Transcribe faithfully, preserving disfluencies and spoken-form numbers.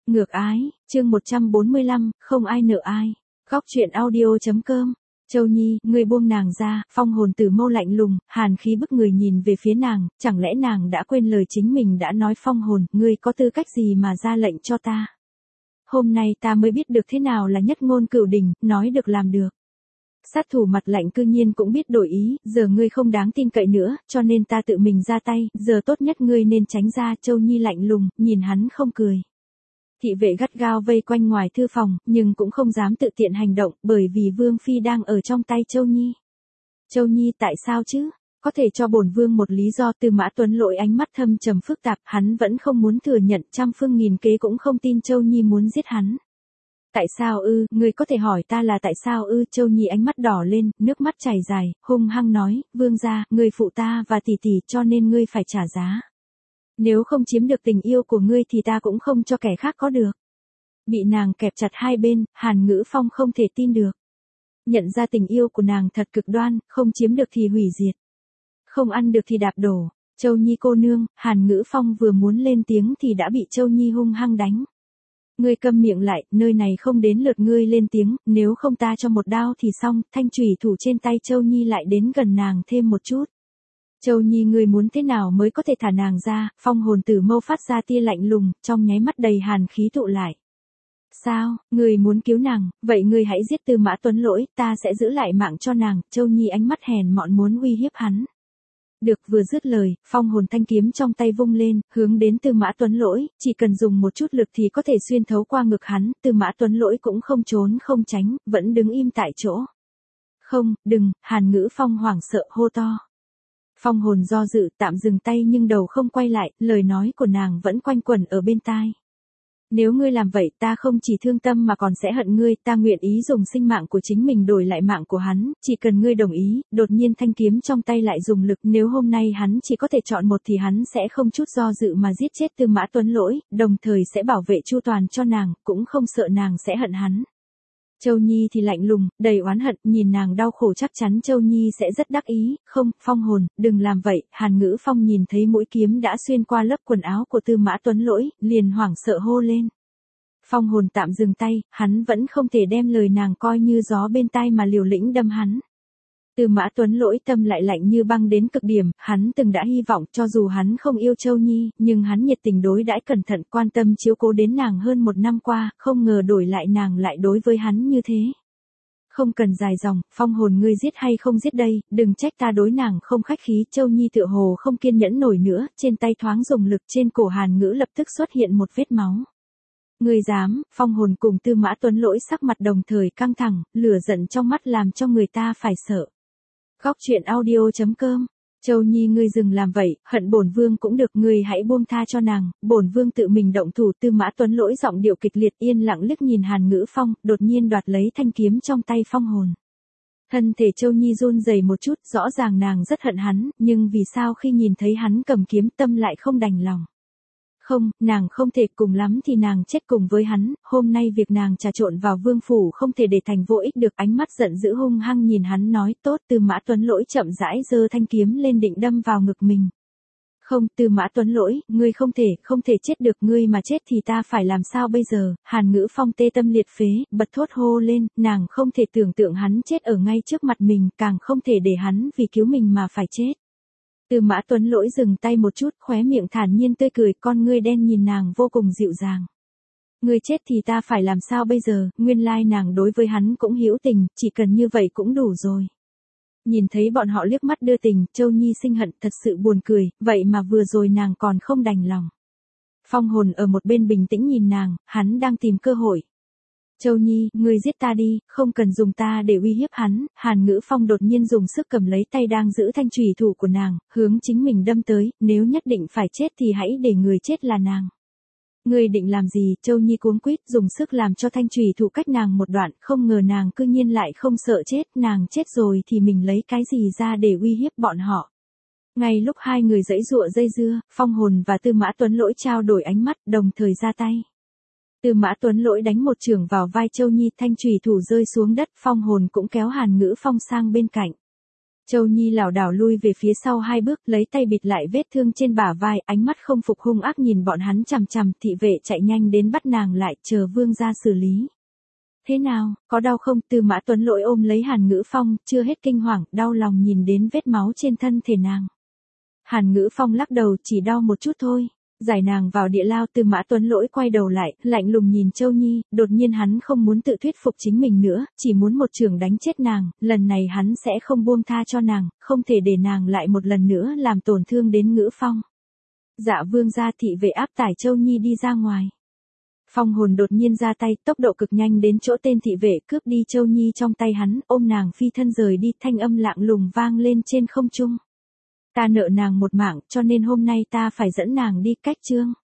Ngược ái, chương một trăm bốn mươi lăm, không ai nợ ai. Góc truyện audio.com. Châu Nhi, ngươi buông nàng ra, Phong Hồn Tử Mâu lạnh lùng, hàn khí bức người nhìn về phía nàng, chẳng lẽ nàng đã quên lời chính mình đã nói. Phong Hồn, ngươi có tư cách gì mà ra lệnh cho ta? Hôm nay ta mới biết được thế nào là nhất ngôn cửu đình, nói được làm được. Sát thủ mặt lạnh cư nhiên cũng biết đổi ý, giờ ngươi không đáng tin cậy nữa, cho nên ta tự mình ra tay, giờ tốt nhất ngươi nên tránh ra. Châu Nhi lạnh lùng, nhìn hắn không cười. Thị vệ gắt gao vây quanh ngoài thư phòng, nhưng cũng không dám tự tiện hành động, bởi vì Vương Phi đang ở trong tay Châu Nhi. Châu Nhi tại sao chứ? Có thể cho bổn Vương một lý do. Tư Mã Tuấn Lỗi ánh mắt thâm trầm phức tạp, hắn vẫn không muốn thừa nhận, trăm phương nghìn kế cũng không tin Châu Nhi muốn giết hắn. Tại sao ư, ngươi có thể hỏi ta là tại sao ư? Châu Nhi ánh mắt đỏ lên, nước mắt chảy dài, hung hăng nói, Vương gia, ngươi phụ ta và tỷ tỷ cho nên ngươi phải trả giá. Nếu không chiếm được tình yêu của ngươi thì ta cũng không cho kẻ khác có được. Bị nàng kẹp chặt hai bên, Hàn Ngữ Phong không thể tin được. Nhận ra tình yêu của nàng thật cực đoan, không chiếm được thì hủy diệt. Không ăn được thì đạp đổ. Châu Nhi cô nương, Hàn Ngữ Phong vừa muốn lên tiếng thì đã bị Châu Nhi hung hăng đánh. Ngươi câm miệng lại, nơi này không đến lượt ngươi lên tiếng, nếu không ta cho một đao thì xong. Thanh chủy thủ trên tay Châu Nhi lại đến gần nàng thêm một chút. Châu Nhi, ngươi muốn thế nào mới có thể thả nàng ra? Phong Hồn Tử Mâu phát ra tia lạnh lùng, trong nháy mắt đầy hàn khí tụ lại. Sao, ngươi muốn cứu nàng, vậy ngươi hãy giết Tư Mã Tuấn Lỗi, ta sẽ giữ lại mạng cho nàng. Châu Nhi ánh mắt hèn mọn muốn uy hiếp hắn. Được, vừa dứt lời, phong hồn thanh kiếm trong tay vung lên, hướng đến Tư Mã Tuấn Lỗi, chỉ cần dùng một chút lực thì có thể xuyên thấu qua ngực hắn. Tư Mã Tuấn Lỗi cũng không trốn không tránh, vẫn đứng im tại chỗ. Không, đừng, Hàn Ngữ Phong hoảng sợ hô to. Phong Hồn do dự, tạm dừng tay nhưng đầu không quay lại, lời nói của nàng vẫn quanh quẩn ở bên tai. Nếu ngươi làm vậy ta không chỉ thương tâm mà còn sẽ hận ngươi, ta nguyện ý dùng sinh mạng của chính mình đổi lại mạng của hắn, chỉ cần ngươi đồng ý. Đột nhiên thanh kiếm trong tay lại dùng lực, nếu hôm nay hắn chỉ có thể chọn một thì hắn sẽ không chút do dự mà giết chết Tư Mã Tuấn Lỗi, đồng thời sẽ bảo vệ chu toàn cho nàng, cũng không sợ nàng sẽ hận hắn. Châu Nhi thì lạnh lùng, đầy oán hận, nhìn nàng đau khổ chắc chắn Châu Nhi sẽ rất đắc ý. Không, Phong Hồn, đừng làm vậy. Hàn Ngữ Phong nhìn thấy mũi kiếm đã xuyên qua lớp quần áo của Tư Mã Tuấn Lỗi, liền hoảng sợ hô lên. Phong Hồn tạm dừng tay, hắn vẫn không thể đem lời nàng coi như gió bên tai mà liều lĩnh đâm hắn. Tư Mã Tuấn Lỗi tâm lại lạnh như băng đến cực điểm, hắn từng đã hy vọng cho dù hắn không yêu Châu Nhi, nhưng hắn nhiệt tình đối đãi cẩn thận quan tâm chiếu cố đến nàng hơn một năm qua, không ngờ đổi lại nàng lại đối với hắn như thế. Không cần dài dòng, Phong Hồn ngươi giết hay không giết đây, đừng trách ta đối nàng không khách khí. Châu Nhi tựa hồ không kiên nhẫn nổi nữa, trên tay thoáng dùng lực, trên cổ Hàn Ngữ lập tức xuất hiện một vết máu. Ngươi dám? Phong Hồn cùng Tư Mã Tuấn Lỗi sắc mặt đồng thời căng thẳng, lửa giận trong mắt làm cho người ta phải sợ. Góc truyện audio.com. Châu Nhi ngươi dừng làm vậy, hận bổn Vương cũng được, ngươi hãy buông tha cho nàng, bổn Vương tự mình động thủ. Tư Mã Tuấn Lỗi giọng điệu kịch liệt, yên lặng liếc nhìn Hàn Ngữ Phong, đột nhiên đoạt lấy thanh kiếm trong tay Phong Hồn. Thân thể Châu Nhi run rẩy một chút, rõ ràng nàng rất hận hắn, nhưng vì sao khi nhìn thấy hắn cầm kiếm tâm lại không đành lòng. Không, nàng không thể, cùng lắm thì nàng chết cùng với hắn, hôm nay việc nàng trà trộn vào vương phủ không thể để thành vô ích được. Ánh mắt giận dữ hung hăng nhìn hắn nói, tốt. Tư Mã Tuấn Lỗi chậm rãi giơ thanh kiếm lên định đâm vào ngực mình. Không, Tư Mã Tuấn Lỗi, ngươi không thể, không thể chết được, ngươi mà chết thì ta phải làm sao bây giờ? Hàn Ngữ Phong tê tâm liệt phế, bật thốt hô lên, nàng không thể tưởng tượng hắn chết ở ngay trước mặt mình, càng không thể để hắn vì cứu mình mà phải chết. Tư Mã Tuấn Lỗi dừng tay một chút, khóe miệng thản nhiên tươi cười, con ngươi đen nhìn nàng vô cùng dịu dàng. Ngươi chết thì ta phải làm sao bây giờ? Nguyên lai nàng đối với hắn cũng hữu tình, chỉ cần như vậy cũng đủ rồi. Nhìn thấy bọn họ liếc mắt đưa tình, Châu Nhi sinh hận, thật sự buồn cười, vậy mà vừa rồi nàng còn không đành lòng. Phong Hồn ở một bên bình tĩnh nhìn nàng, hắn đang tìm cơ hội. Châu Nhi, ngươi giết ta đi, không cần dùng ta để uy hiếp hắn. Hàn Ngữ Phong đột nhiên dùng sức cầm lấy tay đang giữ thanh chủy thủ của nàng, hướng chính mình đâm tới, nếu nhất định phải chết thì hãy để người chết là nàng. Ngươi định làm gì? Châu Nhi cuống quýt dùng sức làm cho thanh chủy thủ cách nàng một đoạn, không ngờ nàng cư nhiên lại không sợ chết, nàng chết rồi thì mình lấy cái gì ra để uy hiếp bọn họ. Ngay lúc hai người giãy giụa dây dưa, Phong Hồn và Tư Mã Tuấn Lỗi trao đổi ánh mắt, đồng thời ra tay. Tư Mã Tuấn Lỗi đánh một chưởng vào vai Châu Nhi, thanh chủy thủ rơi xuống đất, Phong Hồn cũng kéo Hàn Ngữ Phong sang bên cạnh. Châu Nhi lảo đảo lui về phía sau hai bước, lấy tay bịt lại vết thương trên bả vai, ánh mắt không phục hung ác nhìn bọn hắn chằm chằm, thị vệ chạy nhanh đến bắt nàng lại, chờ vương gia xử lý. Thế nào, có đau không? Tư Mã Tuấn Lỗi ôm lấy Hàn Ngữ Phong, chưa hết kinh hoàng, đau lòng nhìn đến vết máu trên thân thể nàng. Hàn Ngữ Phong lắc đầu, chỉ đau một chút thôi. Giải nàng vào địa lao. Tư Mã Tuấn Lỗi quay đầu lại, lạnh lùng nhìn Châu Nhi, đột nhiên hắn không muốn tự thuyết phục chính mình nữa, chỉ muốn một chưởng đánh chết nàng, lần này hắn sẽ không buông tha cho nàng, không thể để nàng lại một lần nữa làm tổn thương đến Ngữ Phong. Dạ vương gia. Thị vệ áp tải Châu Nhi đi ra ngoài. Phong hồn đột nhiên ra tay, tốc độ cực nhanh đến chỗ tên thị vệ, cướp đi Châu Nhi trong tay hắn, ôm nàng phi thân rời đi, thanh âm lạng lùng vang lên trên không trung. Ta nợ nàng một mạng, cho nên hôm nay ta phải dẫn nàng đi. Cách chương